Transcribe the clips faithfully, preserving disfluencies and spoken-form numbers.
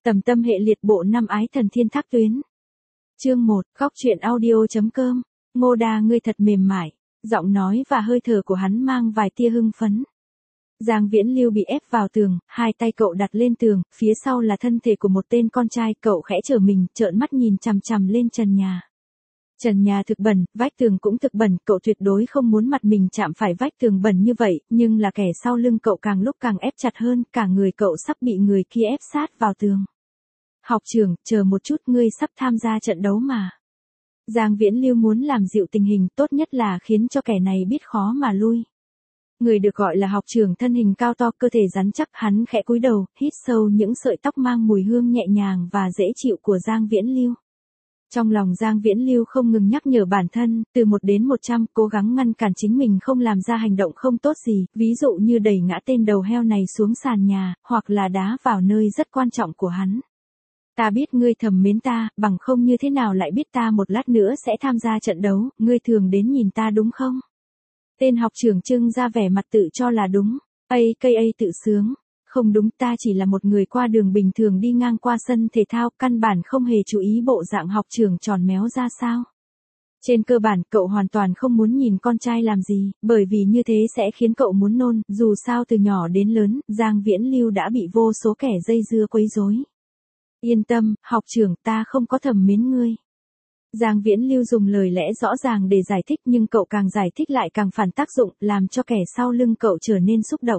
Tầm tâm hệ liệt bộ năm ái thần thiên thác tuyến. Chương một, góc truyện audio.com. Ngô Đa ngươi thật mềm mại, giọng nói và hơi thở của hắn mang vài tia hưng phấn. Giang Viễn Lưu bị ép vào tường, hai tay cậu đặt lên tường, phía sau là thân thể của một tên con trai, cậu khẽ trở mình, trợn mắt nhìn chằm chằm lên trần nhà. Trần nhà thực bẩn, vách tường cũng thực bẩn, cậu tuyệt đối không muốn mặt mình chạm phải vách tường bẩn như vậy, nhưng là kẻ sau lưng cậu càng lúc càng ép chặt hơn, cả người cậu sắp bị người kia ép sát vào tường. Học trưởng, chờ một chút, ngươi sắp tham gia trận đấu mà. Giang Viễn Lưu muốn làm dịu tình hình, tốt nhất là khiến cho kẻ này biết khó mà lui. Người được gọi là học trưởng thân hình cao to, cơ thể rắn chắc, hắn khẽ cúi đầu, hít sâu những sợi tóc mang mùi hương nhẹ nhàng và dễ chịu của Giang Viễn Lưu. Trong lòng Giang Viễn Lưu không ngừng nhắc nhở bản thân, từ một đến một trăm, cố gắng ngăn cản chính mình không làm ra hành động không tốt gì, ví dụ như đẩy ngã tên đầu heo này xuống sàn nhà, hoặc là đá vào nơi rất quan trọng của hắn. Ta biết ngươi thầm mến ta, bằng không như thế nào lại biết ta một lát nữa sẽ tham gia trận đấu, ngươi thường đến nhìn ta đúng không? Tên học trưởng trưng ra vẻ mặt tự cho là đúng, a ca a tự sướng. Không đúng, ta chỉ là một người qua đường bình thường đi ngang qua sân thể thao, căn bản không hề chú ý bộ dạng học trưởng tròn méo ra sao. Trên cơ bản, cậu hoàn toàn không muốn nhìn con trai làm gì, bởi vì như thế sẽ khiến cậu muốn nôn, dù sao từ nhỏ đến lớn, Giang Viễn Lưu đã bị vô số kẻ dây dưa quấy rối. Yên tâm, học trưởng, ta không có thầm mến ngươi. Giang Viễn Lưu dùng lời lẽ rõ ràng để giải thích, nhưng cậu càng giải thích lại càng phản tác dụng, làm cho kẻ sau lưng cậu trở nên xúc động.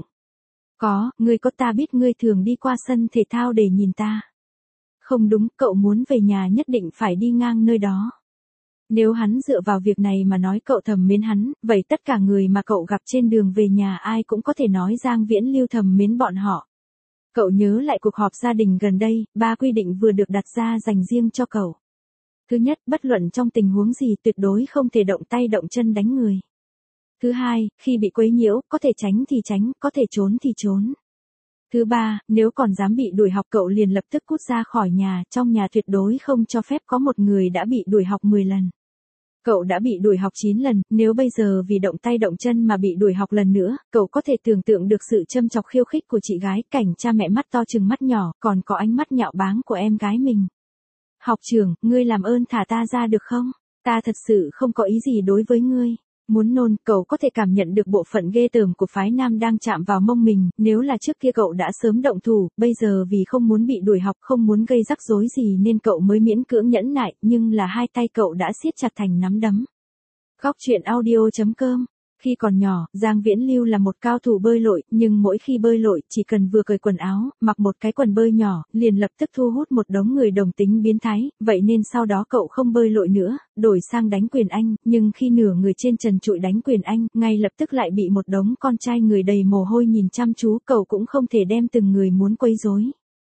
Có, ngươi có, ta biết ngươi thường đi qua sân thể thao để nhìn ta. Không đúng, cậu muốn về nhà nhất định phải đi ngang nơi đó. Nếu hắn dựa vào việc này mà nói cậu thầm mến hắn, vậy tất cả người mà cậu gặp trên đường về nhà ai cũng có thể nói Giang Viễn Lưu thầm mến bọn họ. Cậu nhớ lại cuộc họp gia đình gần đây, ba quy định vừa được đặt ra dành riêng cho cậu. Thứ nhất, bất luận trong tình huống gì tuyệt đối không thể động tay động chân đánh người. Thứ hai, khi bị quấy nhiễu, có thể tránh thì tránh, có thể trốn thì trốn. Thứ ba, nếu còn dám bị đuổi học cậu liền lập tức cút ra khỏi nhà, trong nhà tuyệt đối không cho phép có một người đã bị đuổi học mười lần. Cậu đã bị đuổi học chín lần, nếu bây giờ vì động tay động chân mà bị đuổi học lần nữa, cậu có thể tưởng tượng được sự châm chọc khiêu khích của chị gái, cảnh cha mẹ mắt to trừng mắt nhỏ, còn có ánh mắt nhạo báng của em gái mình. Học trưởng, ngươi làm ơn thả ta ra được không? Ta thật sự không có ý gì đối với ngươi. Muốn nôn, cậu có thể cảm nhận được bộ phận ghê tởm của phái nam đang chạm vào mông mình, nếu là trước kia cậu đã sớm động thủ, bây giờ vì không muốn bị đuổi học, không muốn gây rắc rối gì nên cậu mới miễn cưỡng nhẫn nại, nhưng là hai tay cậu đã siết chặt thành nắm đấm. Góc truyện audio.com. Khi còn nhỏ, Giang Viễn Lưu là một cao thủ bơi lội, nhưng mỗi khi bơi lội, chỉ cần vừa cởi quần áo, mặc một cái quần bơi nhỏ, liền lập tức thu hút một đống người đồng tính biến thái, vậy nên sau đó cậu không bơi lội nữa, đổi sang đánh quyền Anh, nhưng khi nửa người trên trần trụi đánh quyền Anh, ngay lập tức lại bị một đống con trai người đầy mồ hôi nhìn chăm chú, cậu cũng không thể đem từng người muốn quấy rối.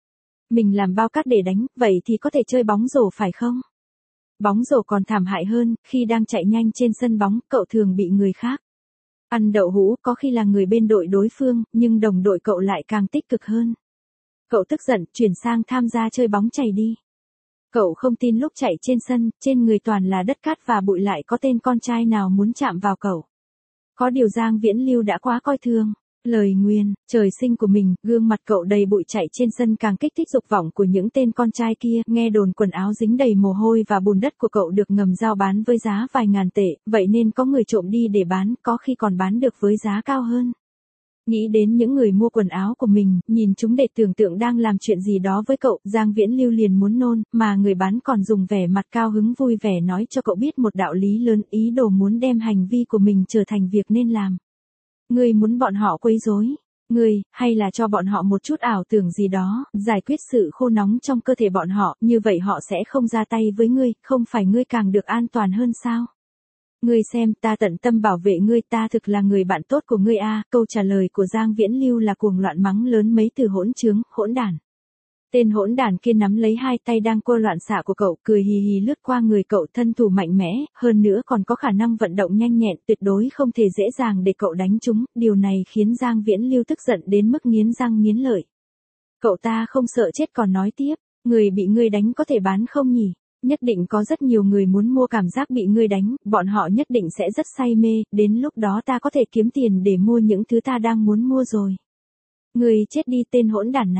Mình làm bao cát để đánh, vậy thì có thể chơi bóng rổ phải không? Bóng rổ còn thảm hại hơn, khi đang chạy nhanh trên sân bóng, cậu thường bị người khác ăn đậu hũ, có khi là người bên đội đối phương, nhưng đồng đội cậu lại càng tích cực hơn. Cậu tức giận, chuyển sang tham gia chơi bóng chày đi. Cậu không tin lúc chạy trên sân, trên người toàn là đất cát và bụi lại có tên con trai nào muốn chạm vào cậu. Có điều Giang Viễn Lưu đã quá coi thường lời nguyền trời sinh của mình, gương mặt cậu đầy bụi chạy trên sân càng kích thích dục vọng của những tên con trai kia, nghe đồn quần áo dính đầy mồ hôi và bùn đất của cậu được ngầm giao bán với giá vài ngàn tệ, vậy nên có người trộm đi để bán, có khi còn bán được với giá cao hơn. Nghĩ đến những người mua quần áo của mình, nhìn chúng để tưởng tượng đang làm chuyện gì đó với cậu, Giang Viễn Lưu liền muốn nôn, mà người bán còn dùng vẻ mặt cao hứng vui vẻ nói cho cậu biết một đạo lý lớn, ý đồ muốn đem hành vi của mình trở thành việc nên làm. Ngươi muốn bọn họ quấy rối, ngươi, hay là cho bọn họ một chút ảo tưởng gì đó, giải quyết sự khô nóng trong cơ thể bọn họ, như vậy họ sẽ không ra tay với ngươi, không phải ngươi càng được an toàn hơn sao? Ngươi xem, ta tận tâm bảo vệ ngươi, ta thực là người bạn tốt của ngươi a. Câu trả lời của Giang Viễn Lưu là cuồng loạn mắng lớn mấy từ hỗn trướng, hỗn đản. Tên hỗn đản kia nắm lấy hai tay đang cô loạn xạ của cậu, cười hì hì lướt qua người cậu, thân thủ mạnh mẽ, hơn nữa còn có khả năng vận động nhanh nhẹn, tuyệt đối không thể dễ dàng để cậu đánh trúng, điều này khiến Giang Viễn Lưu tức giận đến mức nghiến răng nghiến lợi. Cậu ta không sợ chết còn nói tiếp, người bị ngươi đánh có thể bán không nhỉ? Nhất định có rất nhiều người muốn mua cảm giác bị ngươi đánh, bọn họ nhất định sẽ rất say mê, đến lúc đó ta có thể kiếm tiền để mua những thứ ta đang muốn mua rồi. Ngươi chết đi tên hỗn đản này.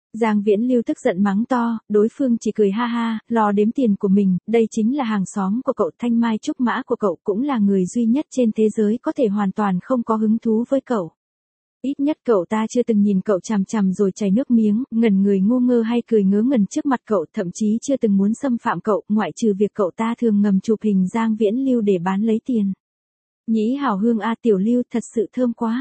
Giang Viễn Lưu tức giận mắng to, đối phương chỉ cười ha ha, lo đếm tiền của mình, đây chính là hàng xóm của cậu, thanh mai trúc mã của cậu, cũng là người duy nhất trên thế giới có thể hoàn toàn không có hứng thú với cậu. Ít nhất cậu ta chưa từng nhìn cậu chằm chằm rồi chảy nước miếng, ngẩn người ngu ngơ hay cười ngớ ngẩn trước mặt cậu, thậm chí chưa từng muốn xâm phạm cậu, ngoại trừ việc cậu ta thường ngầm chụp hình Giang Viễn Lưu để bán lấy tiền. Nhĩ hảo hương a Tiểu Lưu, thật sự thơm quá.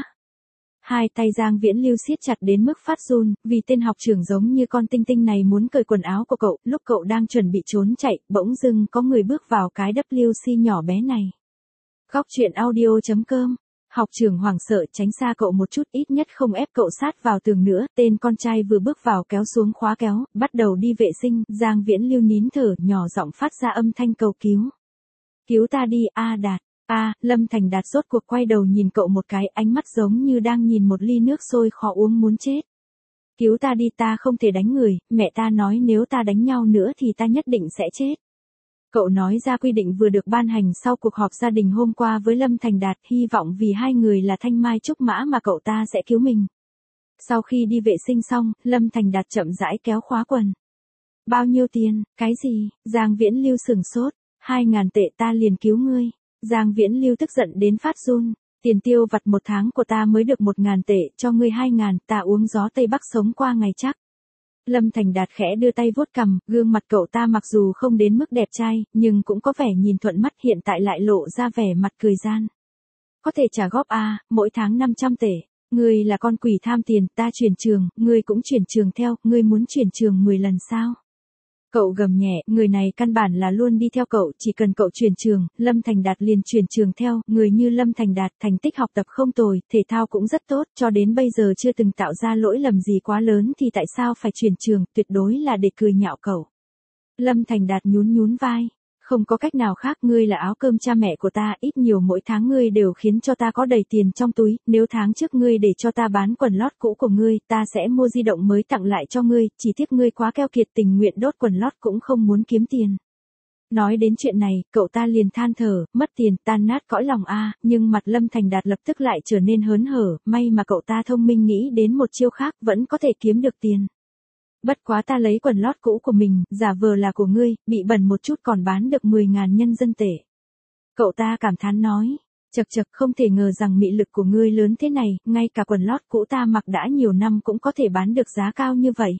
Hai tay Giang Viễn Lưu siết chặt đến mức phát run, vì tên học trưởng giống như con tinh tinh này muốn cởi quần áo của cậu, lúc cậu đang chuẩn bị trốn chạy, bỗng dưng có người bước vào cái W C nhỏ bé này. Góc truyện audio chấm com. Học trưởng hoảng sợ tránh xa cậu một chút, ít nhất không ép cậu sát vào tường nữa, tên con trai vừa bước vào kéo xuống khóa kéo, bắt đầu đi vệ sinh, Giang Viễn Lưu nín thở, nhỏ giọng phát ra âm thanh cầu cứu. Cứu ta đi, A Đạt. A, Lâm Thành Đạt rốt cuộc quay đầu nhìn cậu một cái, ánh mắt giống như đang nhìn một ly nước sôi khó uống muốn chết. Cứu ta đi, ta không thể đánh người, mẹ ta nói nếu ta đánh nhau nữa thì ta nhất định sẽ chết. Cậu nói ra quy định vừa được ban hành sau cuộc họp gia đình hôm qua với Lâm Thành Đạt, hy vọng vì hai người là thanh mai trúc mã mà cậu ta sẽ cứu mình. Sau khi đi vệ sinh xong, Lâm Thành Đạt chậm rãi kéo khóa quần. Bao nhiêu tiền, cái gì, Giang Viễn Lưu sừng sốt, hai ngàn tệ ta liền cứu ngươi. Giang Viễn Lưu tức giận đến phát run, tiền tiêu vặt một tháng của ta mới được một ngàn tệ, cho ngươi hai ngàn, ta uống gió Tây Bắc sống qua ngày chắc. Lâm Thành Đạt khẽ đưa tay vuốt cằm, gương mặt cậu ta mặc dù không đến mức đẹp trai, nhưng cũng có vẻ nhìn thuận mắt, hiện tại lại lộ ra vẻ mặt cười gian. Có thể trả góp à, mỗi tháng năm trăm tệ, ngươi là con quỷ tham tiền, ta chuyển trường, ngươi cũng chuyển trường theo, ngươi muốn chuyển trường mười lần sao? Cậu gầm nhẹ, người này căn bản là luôn đi theo cậu, chỉ cần cậu chuyển trường, Lâm Thành Đạt liền chuyển trường theo, người như Lâm Thành Đạt, thành tích học tập không tồi, thể thao cũng rất tốt, cho đến bây giờ chưa từng tạo ra lỗi lầm gì quá lớn thì tại sao phải chuyển trường, tuyệt đối là để cười nhạo cậu. Lâm Thành Đạt nhún nhún vai. Không có cách nào khác, ngươi là áo cơm cha mẹ của ta, ít nhiều mỗi tháng ngươi đều khiến cho ta có đầy tiền trong túi, nếu tháng trước ngươi để cho ta bán quần lót cũ của ngươi, ta sẽ mua di động mới tặng lại cho ngươi, chỉ tiếc ngươi quá keo kiệt, tình nguyện đốt quần lót cũng không muốn kiếm tiền. Nói đến chuyện này, cậu ta liền than thở, mất tiền, tan nát cõi lòng a, nhưng mặt Lâm Thành Đạt lập tức lại trở nên hớn hở, may mà cậu ta thông minh nghĩ đến một chiêu khác, vẫn có thể kiếm được tiền. Bất quá ta lấy quần lót cũ của mình, giả vờ là của ngươi, bị bẩn một chút còn bán được mười ngàn nhân dân tệ. Cậu ta cảm thán nói, chật chật, không thể ngờ rằng mị lực của ngươi lớn thế này, ngay cả quần lót cũ ta mặc đã nhiều năm cũng có thể bán được giá cao như vậy.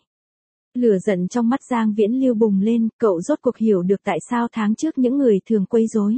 Lửa giận trong mắt Giang Viễn Lưu bùng lên, cậu rốt cuộc hiểu được tại sao tháng trước những người thường quấy rối.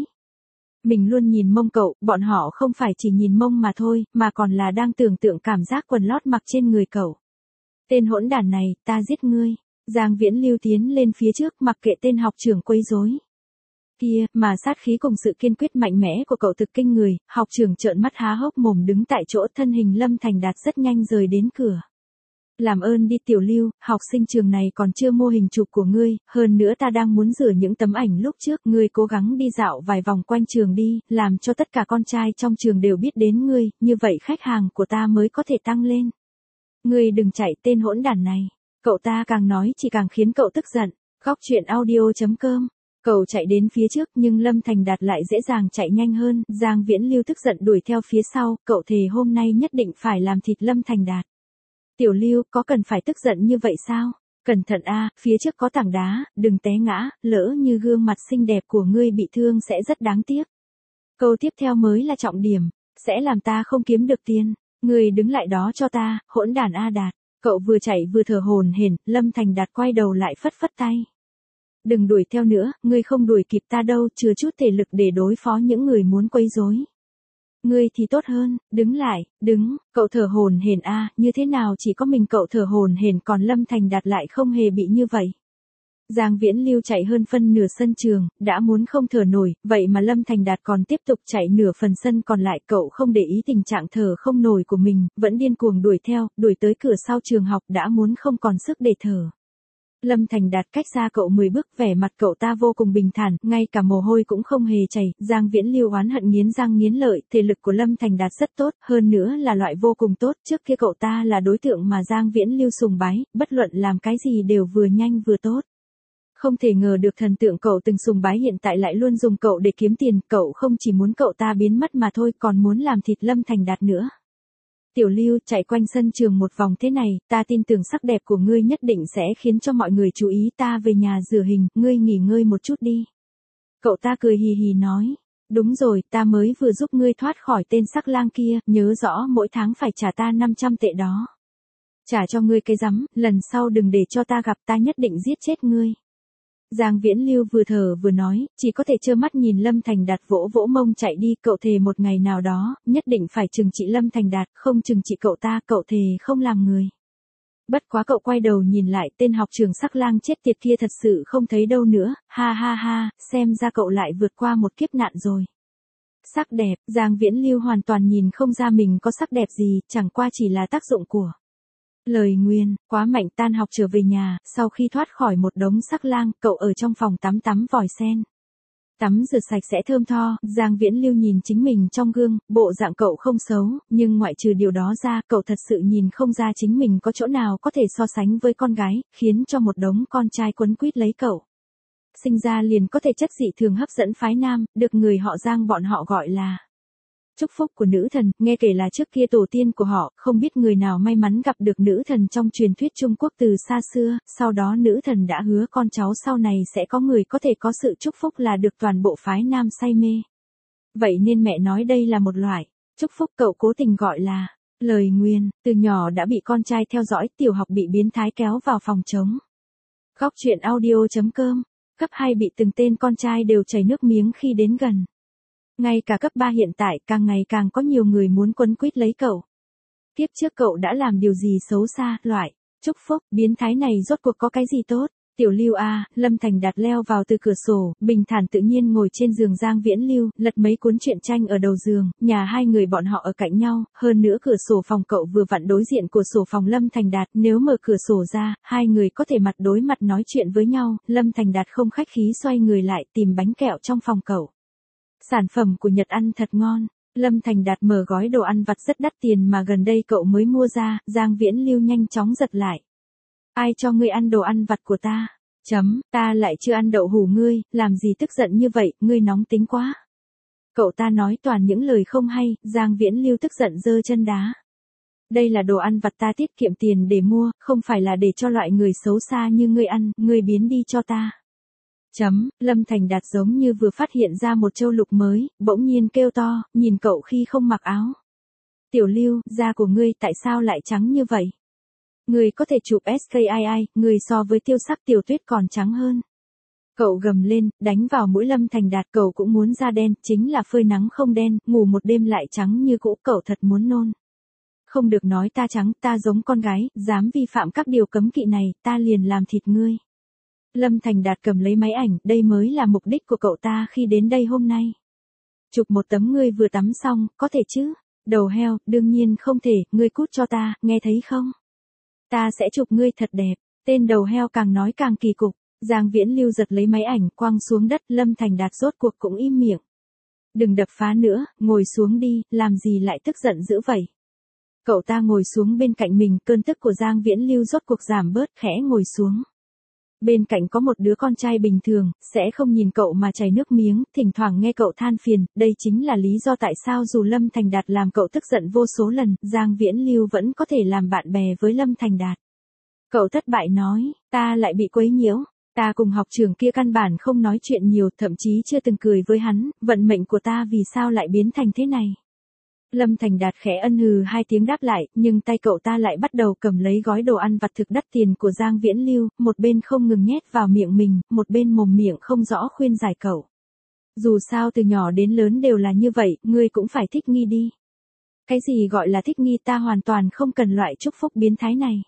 Mình luôn nhìn mông cậu, bọn họ không phải chỉ nhìn mông mà thôi, mà còn là đang tưởng tượng cảm giác quần lót mặc trên người cậu. Tên hỗn đản này, ta giết ngươi. Giang Viễn Lưu tiến lên phía trước, mặc kệ tên học trưởng quấy rối. Kia, mà sát khí cùng sự kiên quyết mạnh mẽ của cậu thực kinh người, học trưởng trợn mắt há hốc mồm đứng tại chỗ, thân hình Lâm Thành Đạt rất nhanh rời đến cửa. Làm ơn đi Tiểu Lưu, học sinh trường này còn chưa mua hình chụp của ngươi, hơn nữa ta đang muốn rửa những tấm ảnh lúc trước, ngươi cố gắng đi dạo vài vòng quanh trường đi, làm cho tất cả con trai trong trường đều biết đến ngươi, như vậy khách hàng của ta mới có thể tăng lên. Ngươi đừng chạy, tên hỗn đản này. Cậu ta càng nói chỉ càng khiến cậu tức giận. Góc truyện audio chấm com. Cậu chạy đến phía trước nhưng Lâm Thành Đạt lại dễ dàng chạy nhanh hơn. Giang Viễn Lưu tức giận đuổi theo phía sau. Cậu thề hôm nay nhất định phải làm thịt Lâm Thành Đạt. Tiểu Lưu, có cần phải tức giận như vậy sao? Cẩn thận a, phía trước có tảng đá, đừng té ngã, lỡ như gương mặt xinh đẹp của ngươi bị thương sẽ rất đáng tiếc. Câu tiếp theo mới là trọng điểm, sẽ làm ta không kiếm được tiền. Ngươi đứng lại đó cho ta, hỗn đản A Đạt. Cậu vừa chạy vừa thở hổn hển, Lâm Thành Đạt quay đầu lại phất phất tay. Đừng đuổi theo nữa, ngươi không đuổi kịp ta đâu, chừa chút thể lực để đối phó những người muốn quấy rối. Ngươi thì tốt hơn, đứng lại, đứng, cậu thở hổn hển a, như thế nào chỉ có mình cậu thở hổn hển còn Lâm Thành Đạt lại không hề bị như vậy. Giang Viễn Lưu chạy hơn phân nửa sân trường, đã muốn không thở nổi, vậy mà Lâm Thành Đạt còn tiếp tục chạy nửa phần sân còn lại, cậu không để ý tình trạng thở không nổi của mình, vẫn điên cuồng đuổi theo, đuổi tới cửa sau trường học đã muốn không còn sức để thở. Lâm Thành Đạt cách xa cậu mười bước, vẻ mặt cậu ta vô cùng bình thản, ngay cả mồ hôi cũng không hề chảy. Giang Viễn Lưu oán hận nghiến răng nghiến lợi, thể lực của Lâm Thành Đạt rất tốt, hơn nữa là loại vô cùng tốt, trước kia cậu ta là đối tượng mà Giang Viễn Lưu sùng bái, bất luận làm cái gì đều vừa nhanh vừa tốt. Không thể ngờ được thần tượng cậu từng sùng bái hiện tại lại luôn dùng cậu để kiếm tiền, cậu không chỉ muốn cậu ta biến mất mà thôi còn muốn làm thịt Lâm Thành Đạt nữa. Tiểu Lưu, chạy quanh sân trường một vòng thế này, ta tin tưởng sắc đẹp của ngươi nhất định sẽ khiến cho mọi người chú ý. Ta về nhà rửa hình, ngươi nghỉ ngơi một chút đi. Cậu ta cười hì hì nói. Đúng rồi, ta mới vừa giúp ngươi thoát khỏi tên sắc lang kia, nhớ rõ mỗi tháng phải trả ta năm trăm tệ đó. Trả cho ngươi cái rắm, lần sau đừng để cho ta gặp, ta nhất định giết chết ngươi. Giang Viễn Lưu vừa thở vừa nói, chỉ có thể trơ mắt nhìn Lâm Thành Đạt vỗ vỗ mông chạy đi. Cậu thề một ngày nào đó, nhất định phải trừng trị Lâm Thành Đạt, không trừng trị cậu ta, cậu thề không làm người. Bất quá cậu quay đầu nhìn lại, tên học trường sắc lang chết tiệt kia thật sự không thấy đâu nữa, ha ha ha, xem ra cậu lại vượt qua một kiếp nạn rồi. Sắc đẹp, Giang Viễn Lưu hoàn toàn nhìn không ra mình có sắc đẹp gì, chẳng qua chỉ là tác dụng của lời nguyền. Quá mạnh. Tan học trở về nhà, sau khi thoát khỏi một đống sắc lang, cậu ở trong phòng tắm tắm vòi sen. Tắm rửa sạch sẽ thơm tho, Giang Viễn Lưu nhìn chính mình trong gương, bộ dạng cậu không xấu, nhưng ngoại trừ điều đó ra, cậu thật sự nhìn không ra chính mình có chỗ nào có thể so sánh với con gái, khiến cho một đống con trai quấn quýt lấy cậu. Sinh ra liền có thể chất dị thường hấp dẫn phái nam, được người họ Giang bọn họ gọi là chúc phúc của nữ thần. Nghe kể là trước kia tổ tiên của họ, không biết người nào may mắn gặp được nữ thần trong truyền thuyết Trung Quốc từ xa xưa, sau đó nữ thần đã hứa con cháu sau này sẽ có người có thể có sự chúc phúc là được toàn bộ phái nam say mê. Vậy nên mẹ nói đây là một loại chúc phúc, cậu cố tình gọi là lời nguyền. Từ nhỏ đã bị con trai theo dõi, tiểu học bị biến thái kéo vào phòng trống. Góc truyện audio.com. Cấp hai bị từng tên con trai đều chảy nước miếng khi đến gần. Ngay cả cấp ba hiện tại, càng ngày càng có nhiều người muốn quấn quýt lấy cậu. Tiếp trước cậu đã làm điều gì xấu xa, loại chúc phúc biến thái này rốt cuộc có cái gì tốt? Tiểu Lưu a, Lâm Thành Đạt leo vào từ cửa sổ, bình thản tự nhiên ngồi trên giường Giang Viễn Lưu, lật mấy cuốn truyện tranh ở đầu giường. Nhà hai người bọn họ ở cạnh nhau, hơn nữa cửa sổ phòng cậu vừa vặn đối diện của sổ phòng Lâm Thành Đạt, nếu mở cửa sổ ra, hai người có thể mặt đối mặt nói chuyện với nhau. Lâm Thành Đạt không khách khí xoay người lại tìm bánh kẹo trong phòng cậu. Sản phẩm của Nhật ăn thật ngon. Lâm Thành Đạt mở gói đồ ăn vặt rất đắt tiền mà gần đây cậu mới mua ra. Giang Viễn Lưu nhanh chóng giật lại. Ai cho ngươi ăn đồ ăn vặt của ta? Chấm, ta lại chưa ăn đậu hủ ngươi, làm gì tức giận như vậy, ngươi nóng tính quá. Cậu ta nói toàn những lời không hay, Giang Viễn Lưu tức giận giơ chân đá. Đây là đồ ăn vặt ta tiết kiệm tiền để mua, không phải là để cho loại người xấu xa như ngươi ăn, ngươi biến đi cho ta. Chấm, Lâm Thành Đạt giống như vừa phát hiện ra một châu lục mới, bỗng nhiên kêu to, nhìn cậu khi không mặc áo. Tiểu Lưu, da của ngươi tại sao lại trắng như vậy? Ngươi có thể chụp ét ca i i, ngươi so với Tiêu Sắc Tiểu Tuyết còn trắng hơn. Cậu gầm lên, đánh vào mũi Lâm Thành Đạt, cậu cũng muốn da đen, chính là phơi nắng không đen, ngủ một đêm lại trắng như cũ, cậu thật muốn nôn. Không được nói ta trắng, ta giống con gái, dám vi phạm các điều cấm kỵ này, ta liền làm thịt ngươi. Lâm Thành Đạt cầm lấy máy ảnh, đây mới là mục đích của cậu ta khi đến đây hôm nay. Chụp một tấm ngươi vừa tắm xong, có thể chứ? Đầu heo, đương nhiên không thể, ngươi cút cho ta, nghe thấy không? Ta sẽ chụp ngươi thật đẹp. Tên đầu heo càng nói càng kỳ cục. Giang Viễn Lưu giật lấy máy ảnh, quăng xuống đất. Lâm Thành Đạt rốt cuộc cũng im miệng. Đừng đập phá nữa, ngồi xuống đi, làm gì lại tức giận dữ vậy? Cậu ta ngồi xuống bên cạnh mình, cơn tức của Giang Viễn Lưu rốt cuộc giảm bớt, khẽ ngồi xuống. Bên cạnh có một đứa con trai bình thường, sẽ không nhìn cậu mà chảy nước miếng, thỉnh thoảng nghe cậu than phiền, đây chính là lý do tại sao dù Lâm Thành Đạt làm cậu tức giận vô số lần, Giang Viễn Lưu vẫn có thể làm bạn bè với Lâm Thành Đạt. Cậu thất bại nói, ta lại bị quấy nhiễu, ta cùng học trường kia căn bản không nói chuyện nhiều, thậm chí chưa từng cười với hắn, vận mệnh của ta vì sao lại biến thành thế này. Lâm Thành Đạt khẽ ân hừ hai tiếng đáp lại, nhưng tay cậu ta lại bắt đầu cầm lấy gói đồ ăn vặt thực đắt tiền của Giang Viễn Lưu, một bên không ngừng nhét vào miệng mình, một bên mồm miệng không rõ khuyên giải cậu. Dù sao từ nhỏ đến lớn đều là như vậy, ngươi cũng phải thích nghi đi. Cái gì gọi là thích nghi, ta hoàn toàn không cần loại chúc phúc biến thái này.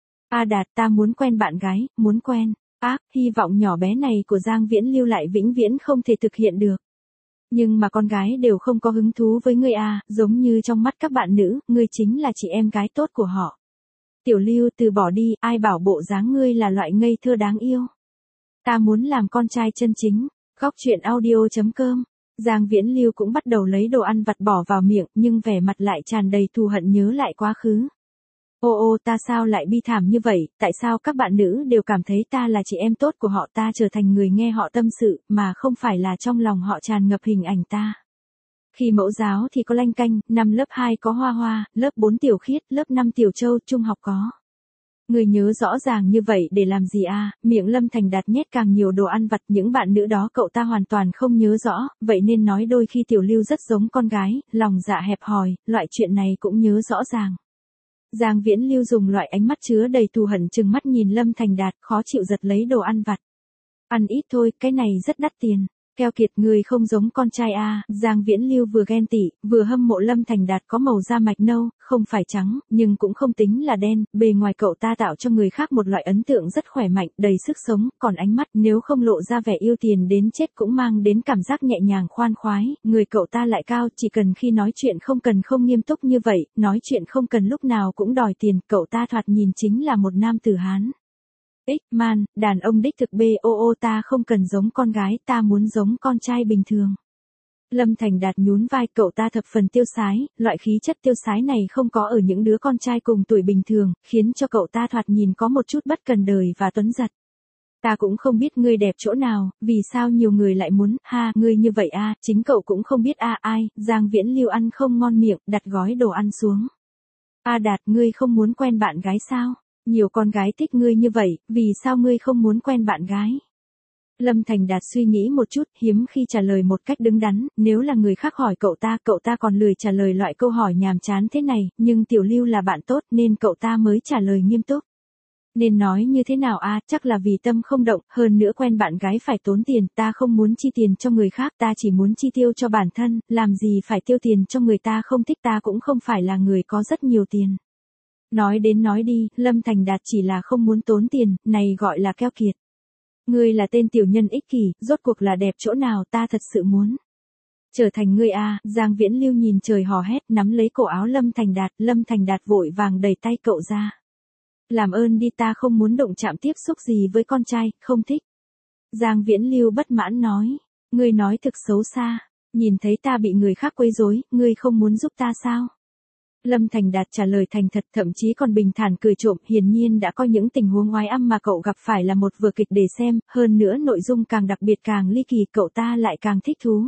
A Đạt, ta muốn quen bạn gái, muốn quen. Ác, hy vọng nhỏ bé này của Giang Viễn Lưu lại vĩnh viễn không thể thực hiện được. Nhưng mà con gái đều không có hứng thú với ngươi à, giống như trong mắt các bạn nữ, ngươi chính là chị em gái tốt của họ. Tiểu Lưu, từ bỏ đi, ai bảo bộ dáng ngươi là loại ngây thơ đáng yêu. Ta muốn làm con trai chân chính. Góc truyện audio.com. Giang Viễn Lưu cũng bắt đầu lấy đồ ăn vặt bỏ vào miệng, nhưng vẻ mặt lại tràn đầy thù hận nhớ lại quá khứ. Ô ô, ta sao lại bi thảm như vậy, tại sao các bạn nữ đều cảm thấy ta là chị em tốt của họ, ta trở thành người nghe họ tâm sự, mà không phải là trong lòng họ tràn ngập hình ảnh ta. Khi mẫu giáo thì có Lanh Canh, năm lớp hai có Hoa Hoa, lớp bốn Tiểu Khiết, lớp năm Tiểu Châu, trung học có. Người nhớ rõ ràng như vậy để làm gì à, miệng Lâm Thành Đạt nhét càng nhiều đồ ăn vặt, những bạn nữ đó cậu ta hoàn toàn không nhớ rõ, vậy nên nói đôi khi Tiểu Lưu rất giống con gái, lòng dạ hẹp hòi, loại chuyện này cũng nhớ rõ ràng. Giang Viễn Lưu dùng loại ánh mắt chứa đầy thù hận trừng mắt nhìn Lâm Thành Đạt, khó chịu giật lấy đồ ăn vặt. Ăn ít thôi, cái này rất đắt tiền. Keo kiệt, người không giống con trai a. Giang Viễn Lưu vừa ghen tị, vừa hâm mộ Lâm Thành Đạt có màu da mạch nâu, không phải trắng, nhưng cũng không tính là đen, bề ngoài cậu ta tạo cho người khác một loại ấn tượng rất khỏe mạnh, đầy sức sống, còn ánh mắt nếu không lộ ra vẻ yêu tiền đến chết cũng mang đến cảm giác nhẹ nhàng khoan khoái, người cậu ta lại cao, chỉ cần khi nói chuyện không cần không nghiêm túc như vậy, nói chuyện không cần lúc nào cũng đòi tiền, cậu ta thoạt nhìn chính là một nam tử Hán. Ích man, đàn ông đích thực bô ta không cần giống con gái, ta muốn giống con trai bình thường. Lâm Thành Đạt nhún vai, cậu ta thập phần tiêu sái, loại khí chất tiêu sái này không có ở những đứa con trai cùng tuổi bình thường, khiến cho cậu ta thoạt nhìn có một chút bất cần đời và tuấn giật. Ta cũng không biết ngươi đẹp chỗ nào, vì sao nhiều người lại muốn, ha, ngươi như vậy a, chính cậu cũng không biết a. Ai, Giang Viễn Lưu ăn không ngon miệng, đặt gói đồ ăn xuống. A Đạt, ngươi không muốn quen bạn gái sao? Nhiều con gái thích ngươi như vậy, vì sao ngươi không muốn quen bạn gái? Lâm Thành Đạt suy nghĩ một chút, hiếm khi trả lời một cách đứng đắn, nếu là người khác hỏi cậu ta, cậu ta còn lười trả lời loại câu hỏi nhàm chán thế này, nhưng Tiểu Lưu là bạn tốt nên cậu ta mới trả lời nghiêm túc. Nên nói như thế nào a, chắc là vì tâm không động, hơn nữa quen bạn gái phải tốn tiền, ta không muốn chi tiền cho người khác, ta chỉ muốn chi tiêu cho bản thân, làm gì phải tiêu tiền cho người ta không thích, ta cũng không phải là người có rất nhiều tiền. Nói đến nói đi, Lâm Thành Đạt chỉ là không muốn tốn tiền, này gọi là keo kiệt. Ngươi là tên tiểu nhân ích kỷ, rốt cuộc là đẹp chỗ nào, ta thật sự muốn trở thành ngươi a. Giang Viễn Lưu nhìn trời hò hét, nắm lấy cổ áo Lâm Thành Đạt, Lâm Thành Đạt vội vàng đẩy tay cậu ra. Làm ơn đi, ta không muốn động chạm tiếp xúc gì với con trai, không thích. Giang Viễn Lưu bất mãn nói, ngươi nói thực xấu xa, nhìn thấy ta bị người khác quấy rối, ngươi không muốn giúp ta sao? Lâm Thành Đạt trả lời thành thật, thậm chí còn bình thản cười trộm, hiển nhiên đã coi những tình huống oái âm mà cậu gặp phải là một vở kịch để xem, hơn nữa nội dung càng đặc biệt càng ly kỳ, cậu ta lại càng thích thú.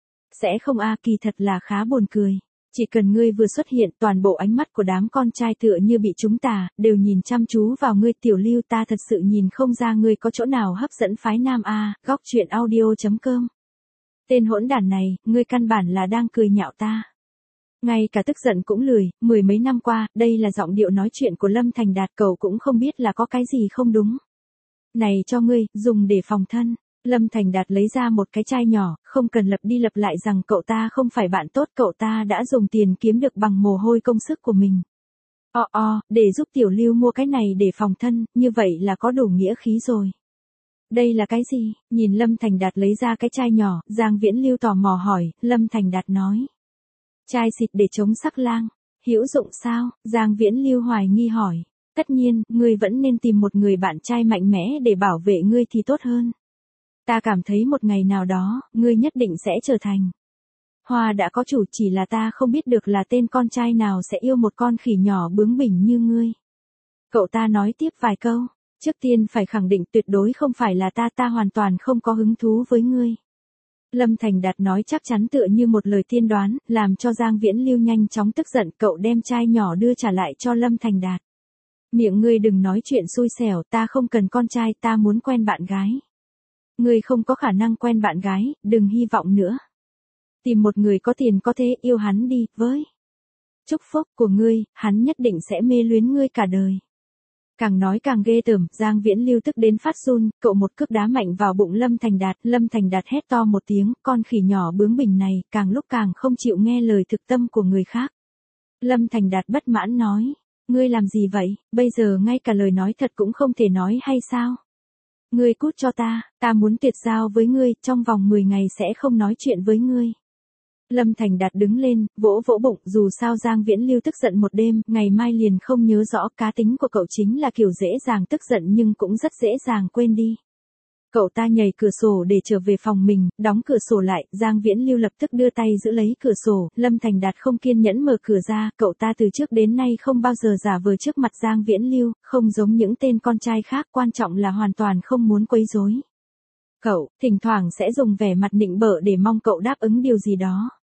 Sẽ không a, kỳ thật là khá buồn cười. Chỉ cần ngươi vừa xuất hiện, toàn bộ ánh mắt của đám con trai tựa như bị chúng ta, đều nhìn chăm chú vào ngươi. Tiểu Lưu, ta thật sự nhìn không ra ngươi có chỗ nào hấp dẫn phái nam a. Góc truyện audio chấm com. Tên hỗn đản này, ngươi căn bản là đang cười nhạo ta. Ngay cả tức giận cũng lười, mười mấy năm qua, đây là giọng điệu nói chuyện của Lâm Thành Đạt, cậu cũng không biết là có cái gì không đúng. Này cho ngươi, dùng để phòng thân. Lâm Thành Đạt lấy ra một cái chai nhỏ, không cần lặp đi lặp lại rằng cậu ta không phải bạn tốt, cậu ta đã dùng tiền kiếm được bằng mồ hôi công sức của mình. O o, để giúp Tiểu Lưu mua cái này để phòng thân, như vậy là có đủ nghĩa khí rồi. Đây là cái gì? Nhìn Lâm Thành Đạt lấy ra cái chai nhỏ, Giang Viễn Lưu tò mò hỏi, Lâm Thành Đạt nói. Chai xịt để chống sắc lang, hữu dụng sao? Giang Viễn Lưu hoài nghi hỏi. Tất nhiên, ngươi vẫn nên tìm một người bạn trai mạnh mẽ để bảo vệ ngươi thì tốt hơn. Ta cảm thấy một ngày nào đó, ngươi nhất định sẽ trở thành. Hoa đã có chủ, chỉ là ta không biết được là tên con trai nào sẽ yêu một con khỉ nhỏ bướng bỉnh như ngươi. Cậu ta nói tiếp vài câu, trước tiên phải khẳng định tuyệt đối không phải là ta, ta hoàn toàn không có hứng thú với ngươi. Lâm Thành Đạt nói chắc chắn tựa như một lời tiên đoán, làm cho Giang Viễn Lưu nhanh chóng tức giận, cậu đem chai nhỏ đưa trả lại cho Lâm Thành Đạt. Miệng ngươi đừng nói chuyện xui xẻo, ta không cần con trai, ta muốn quen bạn gái. Ngươi không có khả năng quen bạn gái, đừng hy vọng nữa. Tìm một người có tiền có thế, yêu hắn đi, với chúc phúc của ngươi, hắn nhất định sẽ mê luyến ngươi cả đời. Càng nói càng ghê tởm, Giang Viễn Lưu tức đến phát run, cậu một cước đá mạnh vào bụng Lâm Thành Đạt, Lâm Thành Đạt hét to một tiếng, con khỉ nhỏ bướng bỉnh này, càng lúc càng không chịu nghe lời thực tâm của người khác. Lâm Thành Đạt bất mãn nói, ngươi làm gì vậy, bây giờ ngay cả lời nói thật cũng không thể nói hay sao? Ngươi cút cho ta, ta muốn tuyệt giao với ngươi, trong vòng mười ngày sẽ không nói chuyện với ngươi. Lâm Thành Đạt đứng lên, vỗ vỗ bụng, dù sao Giang Viễn Lưu tức giận một đêm, ngày mai liền không nhớ rõ, cá tính của cậu chính là kiểu dễ dàng tức giận nhưng cũng rất dễ dàng quên đi. Cậu ta nhảy cửa sổ để trở về phòng mình, đóng cửa sổ lại, Giang Viễn Lưu lập tức đưa tay giữ lấy cửa sổ, Lâm Thành Đạt không kiên nhẫn mở cửa ra, cậu ta từ trước đến nay không bao giờ giả vờ trước mặt Giang Viễn Lưu, không giống những tên con trai khác, quan trọng là hoàn toàn không muốn quấy rối. Cậu, thỉnh thoảng sẽ dùng vẻ mặt nịnh bợ để mong cậu đáp ứng điều gì đó.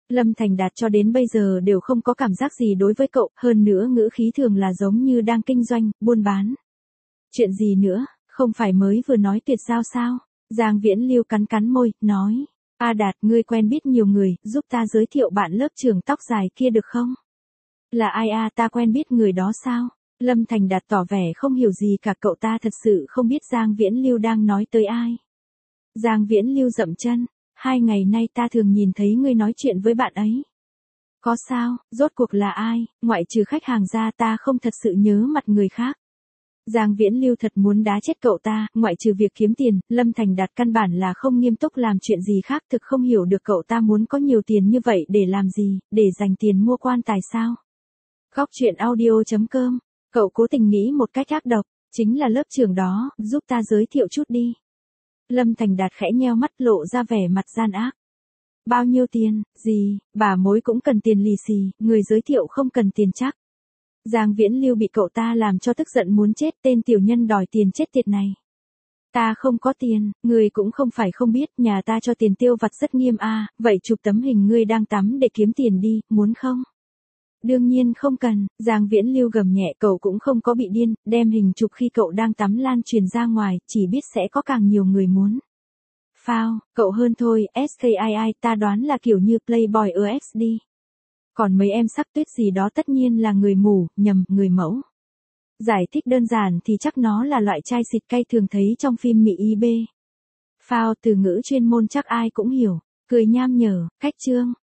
Lâm Thành Đạt cho đến bây giờ đều không có cảm giác gì đối với cậu, hơn nữa ngữ khí thường là giống như đang kinh doanh, buôn bán. Chuyện gì nữa, không phải mới vừa nói tuyệt giao sao? Giang Viễn Lưu cắn cắn môi, nói. A Đạt, ngươi quen biết nhiều người, giúp ta giới thiệu bạn lớp trưởng tóc dài kia được không? Là ai a, ta quen biết người đó sao? Lâm Thành Đạt tỏ vẻ không hiểu gì cả, cậu ta thật sự không biết Giang Viễn Lưu đang nói tới ai. Giang Viễn Lưu dậm chân, hai ngày nay ta thường nhìn thấy ngươi nói chuyện với bạn ấy. Có sao, rốt cuộc là ai, ngoại trừ khách hàng ra ta không thật sự nhớ mặt người khác. Giang Viễn Lưu thật muốn đá chết cậu ta, ngoại trừ việc kiếm tiền, Lâm Thành Đạt căn bản là không nghiêm túc làm chuyện gì khác, thực không hiểu được cậu ta muốn có nhiều tiền như vậy để làm gì, để dành tiền mua quan tài sao. Góc truyện audio chấm com, cậu cố tình nghĩ một cách ác độc, chính là lớp trưởng đó, giúp ta giới thiệu chút đi. Lâm Thành Đạt khẽ nheo mắt lộ ra vẻ mặt gian ác. Bao nhiêu tiền, gì, bà mối cũng cần tiền lì xì, người giới thiệu không cần tiền chắc. Giang Viễn Lưu bị cậu ta làm cho tức giận muốn chết, tên tiểu nhân đòi tiền chết tiệt này. Ta không có tiền, người cũng không phải không biết, nhà ta cho tiền tiêu vặt rất nghiêm a, vậy chụp tấm hình ngươi đang tắm để kiếm tiền đi, muốn không? Đương nhiên không cần, Giang Viễn Lưu gầm nhẹ, cậu cũng không có bị điên, đem hình chụp khi cậu đang tắm lan truyền ra ngoài, chỉ biết sẽ có càng nhiều người muốn. Phao, cậu hơn thôi, skii ta đoán là kiểu như Playboy ơ ích đi. Còn mấy em sắc tuyết gì đó tất nhiên là người mù, nhầm, người mẫu. Giải thích đơn giản thì chắc nó là loại chai xịt cay thường thấy trong phim Mỹ I B. Phao từ ngữ chuyên môn chắc ai cũng hiểu, cười nham nhở, cách chương.